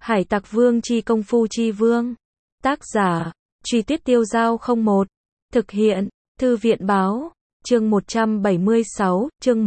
Hải Tặc Vương chi công phu chi vương. Tác giả, Truy Tuyết Tiêu Dao 01. Thực hiện, Thư viện Báo. Chương 176, chương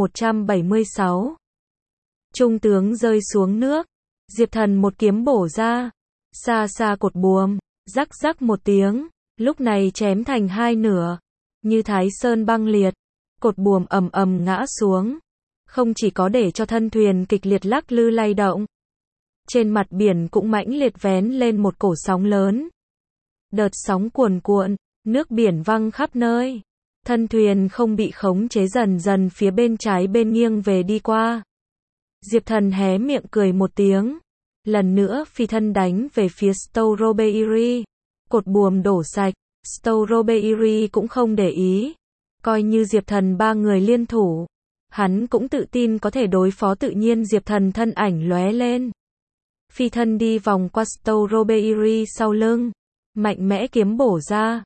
176. Trung tướng rơi xuống nước. Diệp Thần một kiếm bổ ra. Xa xa cột buồm, rắc rắc một tiếng, lúc này chém thành hai nửa. Như Thái Sơn băng liệt. Cột buồm ầm ầm ngã xuống. Không chỉ có để cho thân thuyền kịch liệt lắc lư lay động. Trên mặt biển cũng mãnh liệt vén lên một cổ sóng lớn. Đợt sóng cuồn cuộn, nước biển văng khắp nơi. Thân thuyền không bị khống chế dần dần phía bên trái bên nghiêng về đi qua. Diệp Thần hé miệng cười một tiếng. Lần nữa phi thân đánh về phía Stowrobeiri. Cột buồm đổ sạch, Stowrobeiri cũng không để ý. Coi như Diệp Thần ba người liên thủ. Hắn cũng tự tin có thể đối phó, tự nhiên Diệp Thần thân ảnh lóe lên. Phi thân đi vòng qua Stowrobeiri sau lưng. Mạnh mẽ kiếm bổ ra.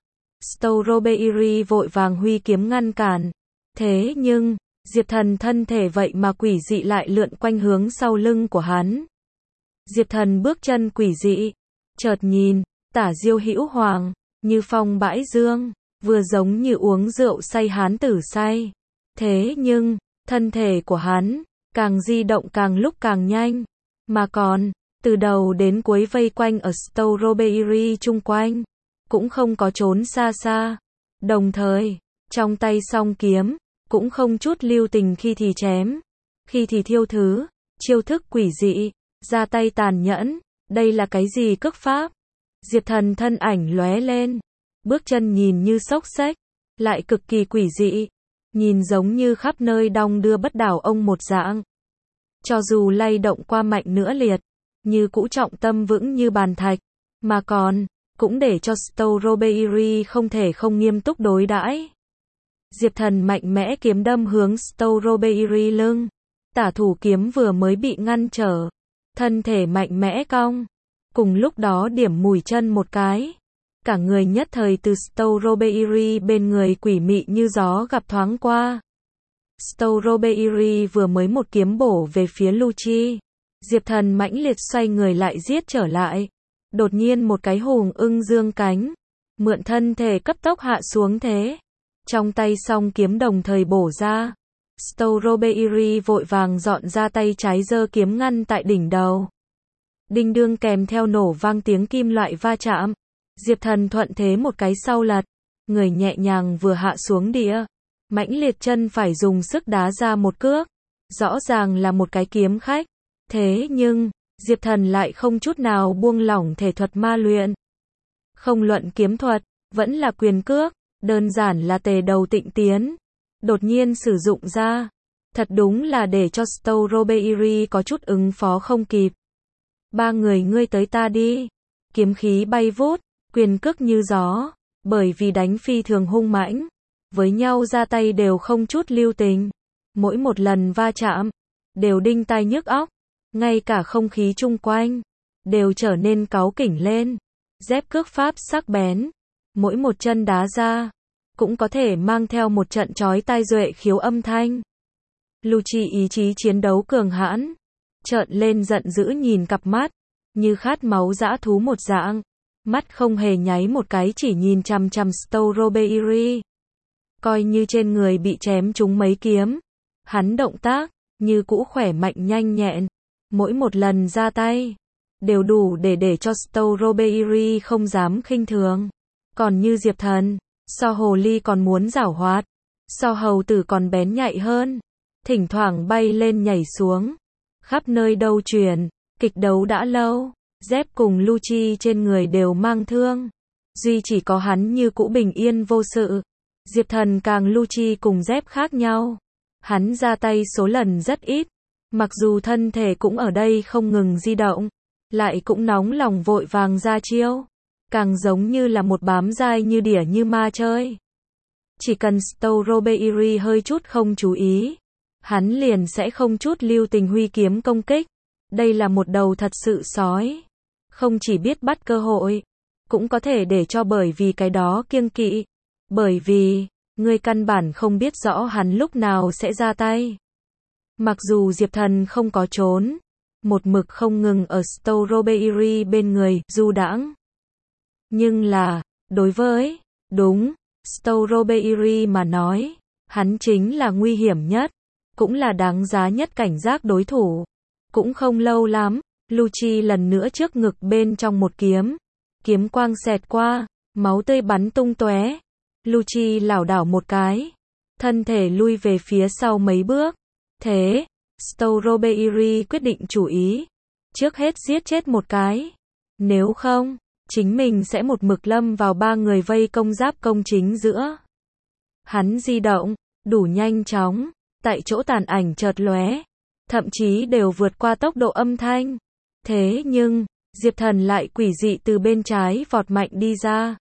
Stowrobeiri vội vàng huy kiếm ngăn cản. Thế nhưng, Diệp Thần thân thể vậy mà quỷ dị lại lượn quanh hướng sau lưng của hắn. Diệp Thần bước chân quỷ dị. Chợt nhìn, tả diêu hữu hoàng, như phong bãi dương, vừa giống như uống rượu say hán tử say. Thế nhưng, thân thể của hắn, càng di động càng lúc càng nhanh. Mà còn, từ đầu đến cuối vây quanh ở Stowrobeiri chung quanh. Cũng không có trốn xa xa. Đồng thời, trong tay song kiếm, cũng không chút lưu tình khi thì chém. Khi thì thiêu thứ, chiêu thức quỷ dị, ra tay tàn nhẫn. Đây là cái gì cước pháp? Diệp Thần thân ảnh lóe lên. Bước chân nhìn như xốc xếch, lại cực kỳ quỷ dị. Nhìn giống như khắp nơi đong đưa bất đảo ông một dạng. Cho dù lay động qua mạnh nữa liệt, như cũ trọng tâm vững như bàn thạch. Mà còn, cũng để cho Stowrobeiri không thể không nghiêm túc đối đãi. Diệp Thần mạnh mẽ kiếm đâm hướng Stowrobeiri lưng. Tả thủ kiếm vừa mới bị ngăn trở. Thân thể mạnh mẽ cong. Cùng lúc đó điểm mùi chân một cái. Cả người nhất thời từ Stowrobeiri bên người quỷ mị như gió gặp thoáng qua. Stowrobeiri vừa mới một kiếm bổ về phía Lucci. Diệp Thần mãnh liệt xoay người lại giết trở lại. Đột nhiên một cái hùng ưng dương cánh. Mượn thân thể cấp tốc hạ xuống thế. Trong tay song kiếm đồng thời bổ ra. Stowrobeiri vội vàng dọn ra tay trái giơ kiếm ngăn tại đỉnh đầu. Đinh đương kèm theo nổ vang tiếng kim loại va chạm. Diệp Thần thuận thế một cái sau lật. Người nhẹ nhàng vừa hạ xuống địa. Mãnh liệt chân phải dùng sức đá ra một cước. Rõ ràng là một cái kiếm khách. Thế nhưng, Diệp Thần lại không chút nào buông lỏng thể thuật ma luyện. Không luận kiếm thuật, vẫn là quyền cước, đơn giản là tề đầu tịnh tiến. Đột nhiên sử dụng ra. Thật đúng là để cho Stowrobeiri có chút ứng phó không kịp. Ba người ngươi tới ta đi. Kiếm khí bay vút, quyền cước như gió. Bởi vì đánh phi thường hung mãnh. Với nhau ra tay đều không chút lưu tình. Mỗi một lần va chạm, đều đinh tai nhức óc. Ngay cả không khí chung quanh, đều trở nên cáu kỉnh lên. Dép cước pháp sắc bén. Mỗi một chân đá ra, cũng có thể mang theo một trận chói tai duệ khiếu âm thanh. Lucci ý chí chiến đấu cường hãn. Trợn lên giận dữ nhìn cặp mắt. Như khát máu dã thú một dạng. Mắt không hề nháy một cái chỉ nhìn chằm chằm Stowrobeiri. Coi như trên người bị chém trúng mấy kiếm. Hắn động tác, như cũ khỏe mạnh nhanh nhẹn. Mỗi một lần ra tay, đều đủ để cho Stowrobeiri không dám khinh thường. Còn như Diệp Thần, so hồ ly còn muốn giảo hoạt. So hầu tử còn bén nhạy hơn. Thỉnh thoảng bay lên nhảy xuống. Khắp nơi đâu chuyển, kịch đấu đã lâu. Dép cùng Lucci trên người đều mang thương. Duy chỉ có hắn như cũ bình yên vô sự. Diệp Thần càng Lucci cùng dép khác nhau. Hắn ra tay số lần rất ít. Mặc dù thân thể cũng ở đây không ngừng di động. Lại cũng nóng lòng vội vàng ra chiêu. Càng giống như là một bám dai như đỉa như ma chơi. Chỉ cần Stowrobeiri hơi chút không chú ý. Hắn liền sẽ không chút lưu tình huy kiếm công kích. Đây là một đầu thật sự sói. Không chỉ biết bắt cơ hội. Cũng có thể để cho bởi vì cái đó kiêng kỵ. Bởi vì, ngươi căn bản không biết rõ hắn lúc nào sẽ ra tay. Mặc dù Diệp Thần không có trốn, một mực không ngừng ở Strawberry bên người du đãng. Nhưng là, đối với, đúng, Strawberry mà nói, hắn chính là nguy hiểm nhất, cũng là đáng giá nhất cảnh giác đối thủ. Cũng không lâu lắm, Lucci lần nữa trước ngực bên trong một kiếm. Kiếm quang xẹt qua, máu tươi bắn tung tóe. Lucci lảo đảo một cái, thân thể lui về phía sau mấy bước. Thế, Strawberry quyết định chủ ý. Trước hết giết chết một cái. Nếu không, chính mình sẽ một mực lâm vào ba người vây công giáp công chính giữa. Hắn di động, đủ nhanh chóng, tại chỗ tàn ảnh chợt lóe, thậm chí đều vượt qua tốc độ âm thanh. Thế nhưng, Diệp Thần lại quỷ dị từ bên trái vọt mạnh đi ra.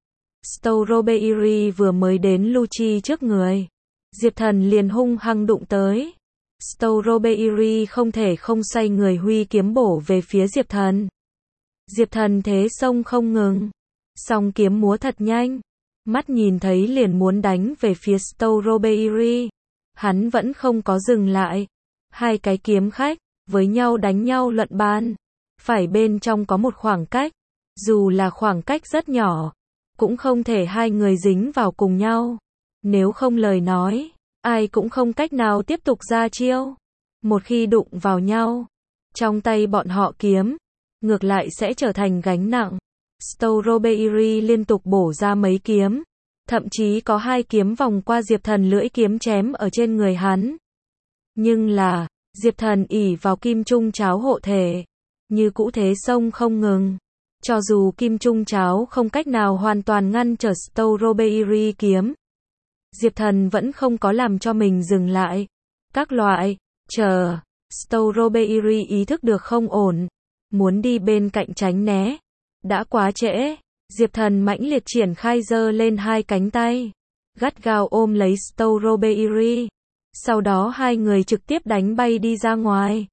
Strawberry vừa mới đến Lucci trước người, Diệp Thần liền hung hăng đụng tới. Strawberry không thể không xoay người huy kiếm bổ về phía Diệp Thần. Diệp Thần thế xông không ngừng, song kiếm múa thật nhanh, mắt nhìn thấy liền muốn đánh về phía Strawberry. Hắn vẫn không có dừng lại. Hai cái kiếm khách, với nhau đánh nhau luận bàn. Phải bên trong có một khoảng cách, dù là khoảng cách rất nhỏ, cũng không thể hai người dính vào cùng nhau. Nếu không lời nói, ai cũng không cách nào tiếp tục ra chiêu. Một khi đụng vào nhau, trong tay bọn họ kiếm, ngược lại sẽ trở thành gánh nặng. Strawberry liên tục bổ ra mấy kiếm, thậm chí có hai kiếm vòng qua Diệp Thần lưỡi kiếm chém ở trên người hắn. Nhưng là, Diệp Thần ỷ vào kim trung cháo hộ thể, như cũ thế xông không ngừng. Cho dù kim trung cháo không cách nào hoàn toàn ngăn trở Strawberry kiếm, Diệp Thần vẫn không có làm cho mình dừng lại. Các loại, chờ, Strawberry ý thức được không ổn, muốn đi bên cạnh tránh né. Đã quá trễ, Diệp Thần mãnh liệt triển khai giơ lên hai cánh tay, gắt gao ôm lấy Strawberry. Sau đó hai người trực tiếp đánh bay đi ra ngoài.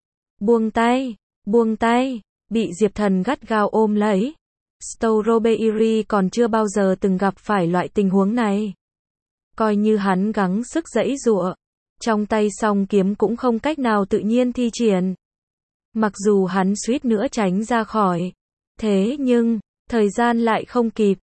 Buông tay, bị Diệp Thần gắt gao ôm lấy. Strawberry còn chưa bao giờ từng gặp phải loại tình huống này. Coi như hắn gắng sức giãy giụa, trong tay song kiếm cũng không cách nào tự nhiên thi triển. Mặc dù hắn suýt nữa tránh ra khỏi, thế nhưng, thời gian lại không kịp.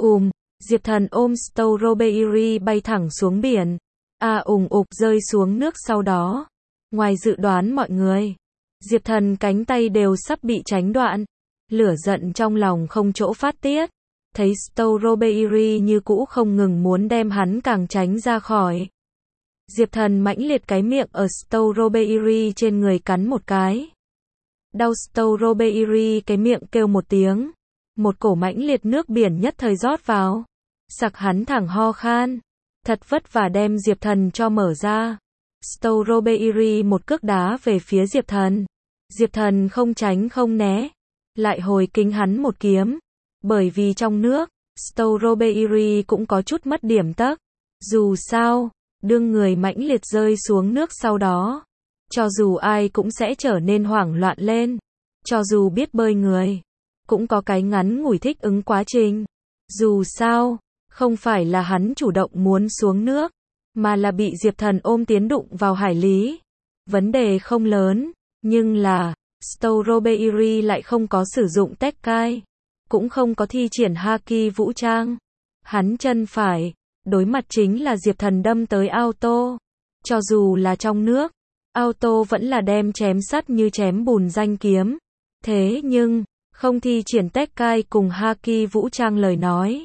Diệp Thần ôm Strawberry bay thẳng xuống biển. Ùng ục rơi xuống nước sau đó. Ngoài dự đoán mọi người, Diệp Thần cánh tay đều sắp bị chánh đoạn. Lửa giận trong lòng không chỗ phát tiết. Thấy Strawberry như cũ không ngừng muốn đem hắn càng tránh ra khỏi. Diệp Thần mãnh liệt cái miệng ở Strawberry trên người cắn một cái. Đau Strawberry cái miệng kêu một tiếng. Một cổ mãnh liệt nước biển nhất thời rót vào. Sặc hắn thẳng ho khan. Thật vất vả đem Diệp Thần cho mở ra. Strawberry một cước đá về phía Diệp Thần. Diệp Thần không tránh không né, lại hồi kính hắn một kiếm. Bởi vì trong nước, Strawberry cũng có chút mất điểm tấc. Dù sao, đương người mãnh liệt rơi xuống nước sau đó, cho dù ai cũng sẽ trở nên hoảng loạn lên. Cho dù biết bơi người, cũng có cái ngắn ngủi thích ứng quá trình. Dù sao, không phải là hắn chủ động muốn xuống nước, mà là bị Diệp Thần ôm tiến đụng vào hải lý. Vấn đề không lớn, nhưng là, Strawberry lại không có sử dụng Tekkai, cũng không có thi triển Haki vũ trang. Hắn chân phải, đối mặt chính là Diệp Thần đâm tới auto. Cho dù là trong nước, auto vẫn là đem chém sắt như chém bùn danh kiếm. Thế nhưng, không thi triển Tekkai cùng Haki vũ trang lời nói,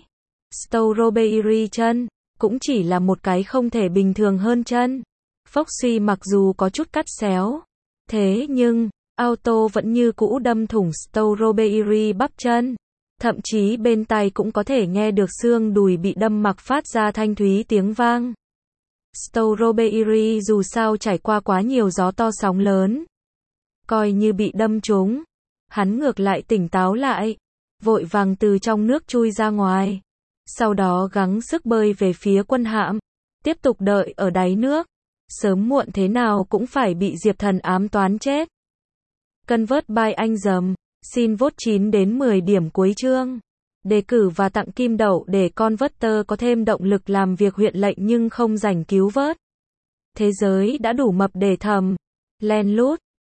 Strawberry chân, cũng chỉ là một cái không thể bình thường hơn chân. Phốc suy mặc dù có chút cắt xéo, thế nhưng, auto vẫn như cũ đâm thủng Strawberry bắp chân. Thậm chí bên tai cũng có thể nghe được xương đùi bị đâm mặc phát ra thanh thúy tiếng vang. Strawberry dù sao trải qua quá nhiều gió to sóng lớn, coi như bị đâm trúng, hắn ngược lại tỉnh táo lại, vội vàng từ trong nước chui ra ngoài. Sau đó gắng sức bơi về phía quân hạm, tiếp tục đợi ở đáy nước. Sớm muộn thế nào cũng phải bị Diệp Thần ám toán chết. Convert by anh dầm, xin vote 9 đến 10 điểm cuối chương. Đề cử và tặng kim đậu để Converter có thêm động lực làm việc huyện lệnh nhưng không rảnh cứu vớt. Thế giới đã đủ mập để thầm, len lút,